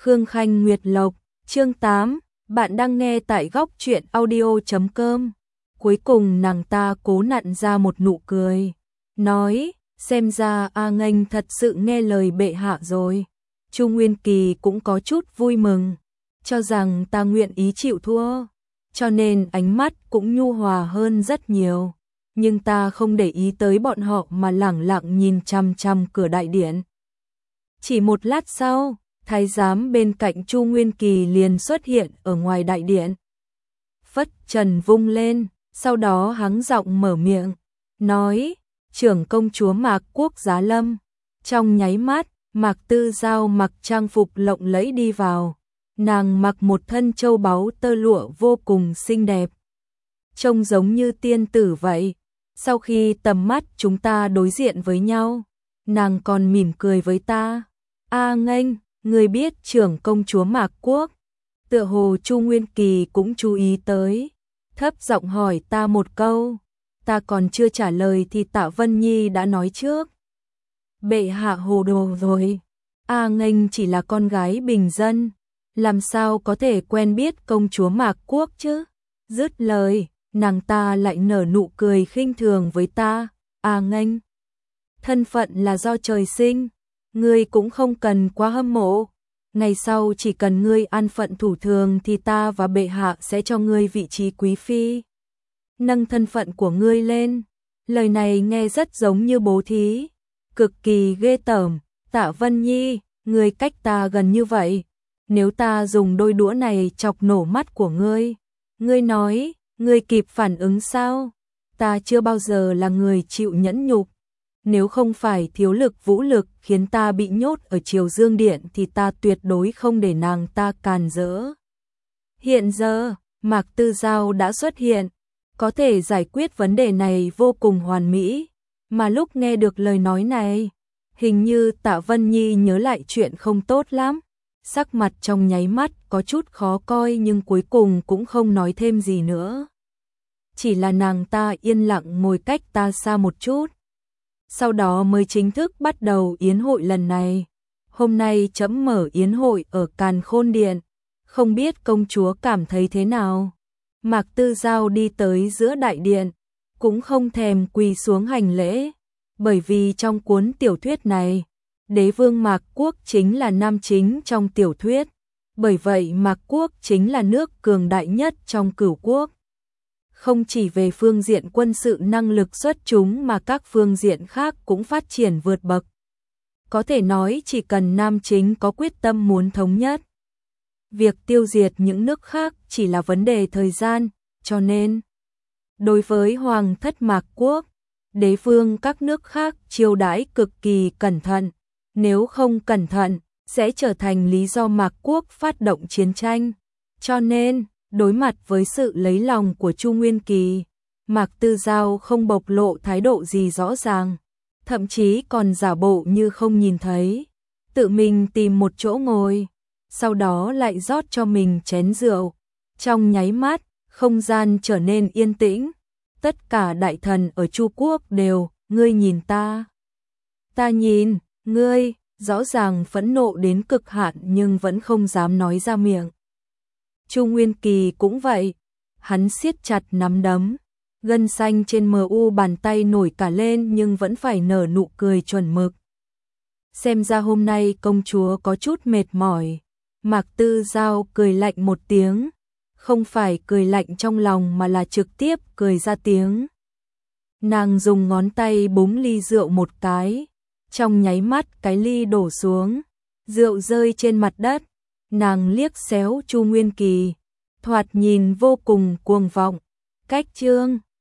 Khương Khanh Nguyệt Lộc, chương 8, bạn đang nghe tại góc truyện audio.com. Cuối cùng nàng ta cố nặn ra một nụ cười, nói, xem ra A Nghênh thật sự nghe lời bệ hạ rồi. Chu Nguyên Kỳ cũng có chút vui mừng, cho rằng ta nguyện ý chịu thua, cho nên ánh mắt cũng nhu hòa hơn rất nhiều. Nhưng ta không để ý tới bọn họ mà lẳng lặng nhìn chằm chằm cửa đại điện. Chỉ một lát sau, thái giám bên cạnh Chu Nguyên Kỳ liền xuất hiện ở ngoài đại điện. Phất trần vung lên, sau đó hắng giọng mở miệng, nói, trưởng công chúa Mạc Quốc giá lâm. Trong nháy mắt, Mạc Tư Giao mặc trang phục lộng lẫy đi vào. Nàng mặc một thân châu báu tơ lụa vô cùng xinh đẹp, trông giống như tiên tử vậy. Sau khi tầm mắt chúng ta đối diện với nhau, nàng còn mỉm cười với ta. A Nghênh, người biết trưởng công chúa Mạc Quốc? Tựa hồ Chu Nguyên Kỳ cũng chú ý tới, thấp giọng hỏi ta một câu. Ta còn chưa trả lời thì Tạ Vân Nhi đã nói trước. Bệ hạ hồ đồ rồi. A Nghênh chỉ là con gái bình dân, làm sao có thể quen biết công chúa Mạc Quốc chứ? Dứt lời, nàng ta lại nở nụ cười khinh thường với ta. A Nghênh, thân phận là do trời sinh, ngươi cũng không cần quá hâm mộ. Ngày sau chỉ cần ngươi an phận thủ thường thì ta và bệ hạ sẽ cho ngươi vị trí quý phi, nâng thân phận của ngươi lên. Lời này nghe rất giống như bố thí, cực kỳ ghê tởm. Tạ Vân Nhi, ngươi cách ta gần như vậy, nếu ta dùng đôi đũa này chọc nổ mắt của ngươi, ngươi nói, ngươi kịp phản ứng sao? Ta chưa bao giờ là người chịu nhẫn nhục. Nếu không phải thiếu lực vũ lực khiến ta bị nhốt ở Triều Dương Điện thì ta tuyệt đối không để nàng ta càn rỡ. Hiện giờ, Mạc Tư Giao đã xuất hiện, có thể giải quyết vấn đề này vô cùng hoàn mỹ. Mà lúc nghe được lời nói này, hình như Tạ Vân Nhi nhớ lại chuyện không tốt lắm. Sắc mặt trong nháy mắt có chút khó coi nhưng cuối cùng cũng không nói thêm gì nữa. Chỉ là nàng ta yên lặng ngồi cách ta xa một chút. Sau đó mới chính thức bắt đầu yến hội lần này. Hôm nay trẫm mở yến hội ở Càn Khôn Điện, không biết công chúa cảm thấy thế nào? Mạc Tư Giao đi tới giữa đại điện, cũng không thèm quỳ xuống hành lễ, bởi vì trong cuốn tiểu thuyết này, đế vương Mạc Quốc chính là nam chính trong tiểu thuyết, bởi vậy Mạc Quốc chính là nước cường đại nhất trong cửu quốc. Không chỉ về phương diện quân sự năng lực xuất chúng mà các phương diện khác cũng phát triển vượt bậc. Có thể nói chỉ cần nam chính có quyết tâm muốn thống nhất, việc tiêu diệt những nước khác chỉ là vấn đề thời gian, cho nên đối với Hoàng thất Mạc Quốc, đế vương các nước khác chiêu đãi cực kỳ cẩn thận, nếu không cẩn thận sẽ trở thành lý do Mạc Quốc phát động chiến tranh. Cho nên, đối mặt với sự lấy lòng của Chu Nguyên Kỳ, Mạc Tư Giao không bộc lộ thái độ gì rõ ràng, thậm chí còn giả bộ như không nhìn thấy, tự mình tìm một chỗ ngồi, sau đó lại rót cho mình chén rượu. Trong nháy mắt, không gian trở nên yên tĩnh, tất cả đại thần ở Chu Quốc đều, ngươi nhìn ta, ta nhìn, ngươi, rõ ràng phẫn nộ đến cực hạn nhưng vẫn không dám nói ra miệng. Chu Nguyên Kỳ cũng vậy, hắn siết chặt nắm đấm, gân xanh trên mu bàn tay nổi cả lên nhưng vẫn phải nở nụ cười chuẩn mực. Xem ra hôm nay công chúa có chút mệt mỏi. Mạc Tư Giao cười lạnh một tiếng, không phải cười lạnh trong lòng mà là trực tiếp cười ra tiếng. Nàng dùng ngón tay búng ly rượu một cái, trong nháy mắt cái ly đổ xuống, rượu rơi trên mặt đất. Nàng liếc xéo Chu Nguyên Kỳ, thoạt nhìn vô cùng cuồng vọng. Cách chương